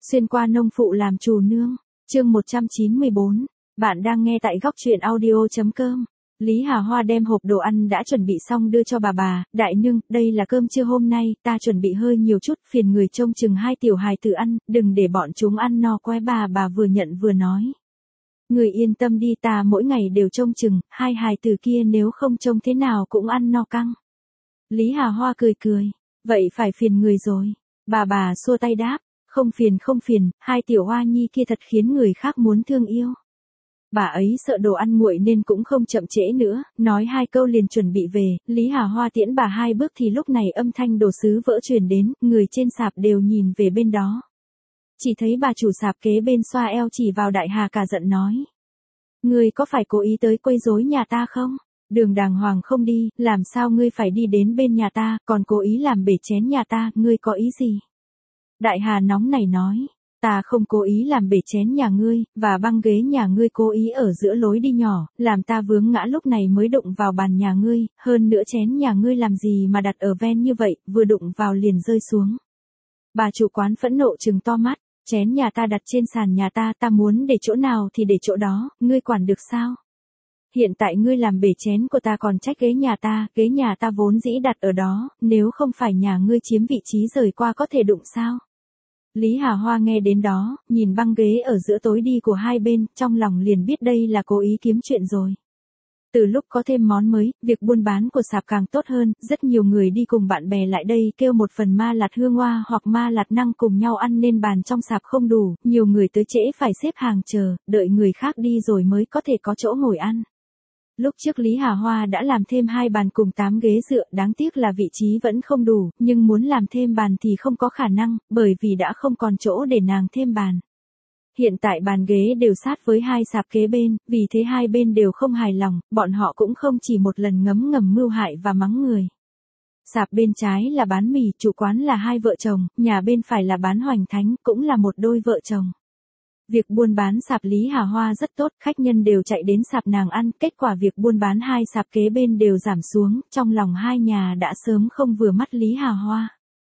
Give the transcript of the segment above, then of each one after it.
Xuyên qua nông phụ làm chủ nương. Chương 194. Bạn đang nghe tại góc truyện audio.com. Lý Hà Hoa đem hộp đồ ăn đã chuẩn bị xong đưa cho bà, đại nương, đây là cơm trưa hôm nay, ta chuẩn bị hơi nhiều chút, phiền người trông chừng hai tiểu hài tử ăn, đừng để bọn chúng ăn no quá. Bà vừa nhận vừa nói. Người yên tâm đi, ta mỗi ngày đều trông chừng, hai hài tử kia nếu không trông thế nào cũng ăn no căng. Lý Hà Hoa cười cười, vậy phải phiền người rồi. Bà xua tay đáp, không phiền, hai tiểu hoa nhi kia thật khiến người khác muốn thương yêu. Bà ấy sợ đồ ăn nguội nên cũng không chậm trễ nữa, nói hai câu liền chuẩn bị về. Lý Hà Hoa tiễn bà hai bước thì lúc này âm thanh đồ sứ vỡ truyền đến, người trên sạp đều nhìn về bên đó. Chỉ thấy bà chủ sạp kế bên xoa eo chỉ vào Đại Hà cả giận nói. Ngươi có phải cố ý tới quấy rối nhà ta không? Đường đàng hoàng không đi, làm sao ngươi phải đi đến bên nhà ta, còn cố ý làm bể chén nhà ta, ngươi có ý gì? Đại Hà nóng nảy nói, ta không cố ý làm bể chén nhà ngươi, và băng ghế nhà ngươi cố ý ở giữa lối đi nhỏ, làm ta vướng ngã lúc này mới đụng vào bàn nhà ngươi, hơn nữa chén nhà ngươi làm gì mà đặt ở ven như vậy, vừa đụng vào liền rơi xuống. Bà chủ quán phẫn nộ trừng to mắt, chén nhà ta đặt trên sàn nhà ta muốn để chỗ nào thì để chỗ đó, ngươi quản được sao? Hiện tại ngươi làm bể chén của ta còn trách ghế nhà ta vốn dĩ đặt ở đó, nếu không phải nhà ngươi chiếm vị trí rời qua có thể đụng sao? Lý Hà Hoa nghe đến đó, nhìn băng ghế ở giữa tối đi của hai bên, trong lòng liền biết đây là cố ý kiếm chuyện rồi. Từ lúc có thêm món mới, việc buôn bán của sạp càng tốt hơn, rất nhiều người đi cùng bạn bè lại đây kêu một phần ma lạt hương hoa hoặc ma lạt năng cùng nhau ăn nên bàn trong sạp không đủ, nhiều người tới trễ phải xếp hàng chờ, đợi người khác đi rồi mới có thể có chỗ ngồi ăn. Lúc trước Lý Hà Hoa đã làm thêm 2 bàn cùng 8 ghế dựa, đáng tiếc là vị trí vẫn không đủ, nhưng muốn làm thêm bàn thì không có khả năng, bởi vì đã không còn chỗ để nàng thêm bàn. Hiện tại bàn ghế đều sát với hai sạp kế bên, vì thế hai bên đều không hài lòng, bọn họ cũng không chỉ một lần ngấm ngầm mưu hại và mắng người. Sạp bên trái là bán mì, chủ quán là hai vợ chồng, nhà bên phải là bán hoành thánh, cũng là một đôi vợ chồng. Việc buôn bán sạp Lý Hà Hoa rất tốt, khách nhân đều chạy đến sạp nàng ăn, kết quả việc buôn bán hai sạp kế bên đều giảm xuống, trong lòng hai nhà đã sớm không vừa mắt Lý Hà Hoa.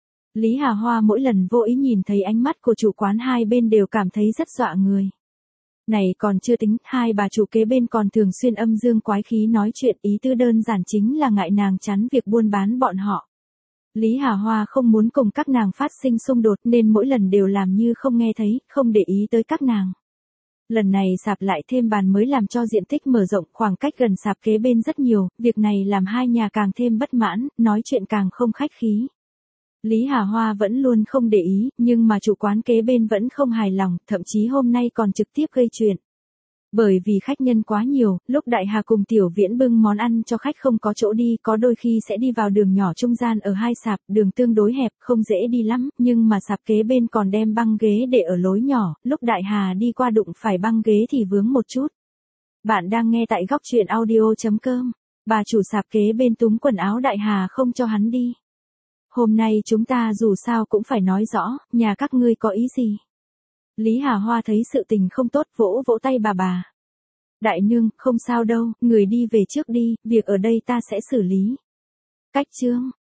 Lý Hà Hoa mỗi lần vô ý nhìn thấy ánh mắt của chủ quán hai bên đều cảm thấy rất dọa người. Này còn chưa tính, hai bà chủ kế bên còn thường xuyên âm dương quái khí nói chuyện, ý tư đơn giản chính là ngại nàng chắn việc buôn bán bọn họ. Lý Hà Hoa không muốn cùng các nàng phát sinh xung đột nên mỗi lần đều làm như không nghe thấy, không để ý tới các nàng. Lần này sạp lại thêm bàn mới làm cho diện tích mở rộng, khoảng cách gần sạp kế bên rất nhiều, việc này làm hai nhà càng thêm bất mãn, nói chuyện càng không khách khí. Lý Hà Hoa vẫn luôn không để ý, nhưng mà chủ quán kế bên vẫn không hài lòng, thậm chí hôm nay còn trực tiếp gây chuyện. Bởi vì khách nhân quá nhiều, lúc Đại Hà cùng Tiểu Viễn bưng món ăn cho khách không có chỗ đi, có đôi khi sẽ đi vào đường nhỏ trung gian ở hai sạp, đường tương đối hẹp, không dễ đi lắm, nhưng mà sạp kế bên còn đem băng ghế để ở lối nhỏ, lúc Đại Hà đi qua đụng phải băng ghế thì vướng một chút. Bạn đang nghe tại góc truyện audio.com. Bà chủ sạp kế bên túm quần áo Đại Hà không cho hắn đi. Hôm nay chúng ta dù sao cũng phải nói rõ, nhà các ngươi có ý gì? Lý Hà Hoa thấy sự tình không tốt, vỗ vỗ tay bà. Đại nương, không sao đâu, người đi về trước đi, việc ở đây ta sẽ xử lý. Cách chương.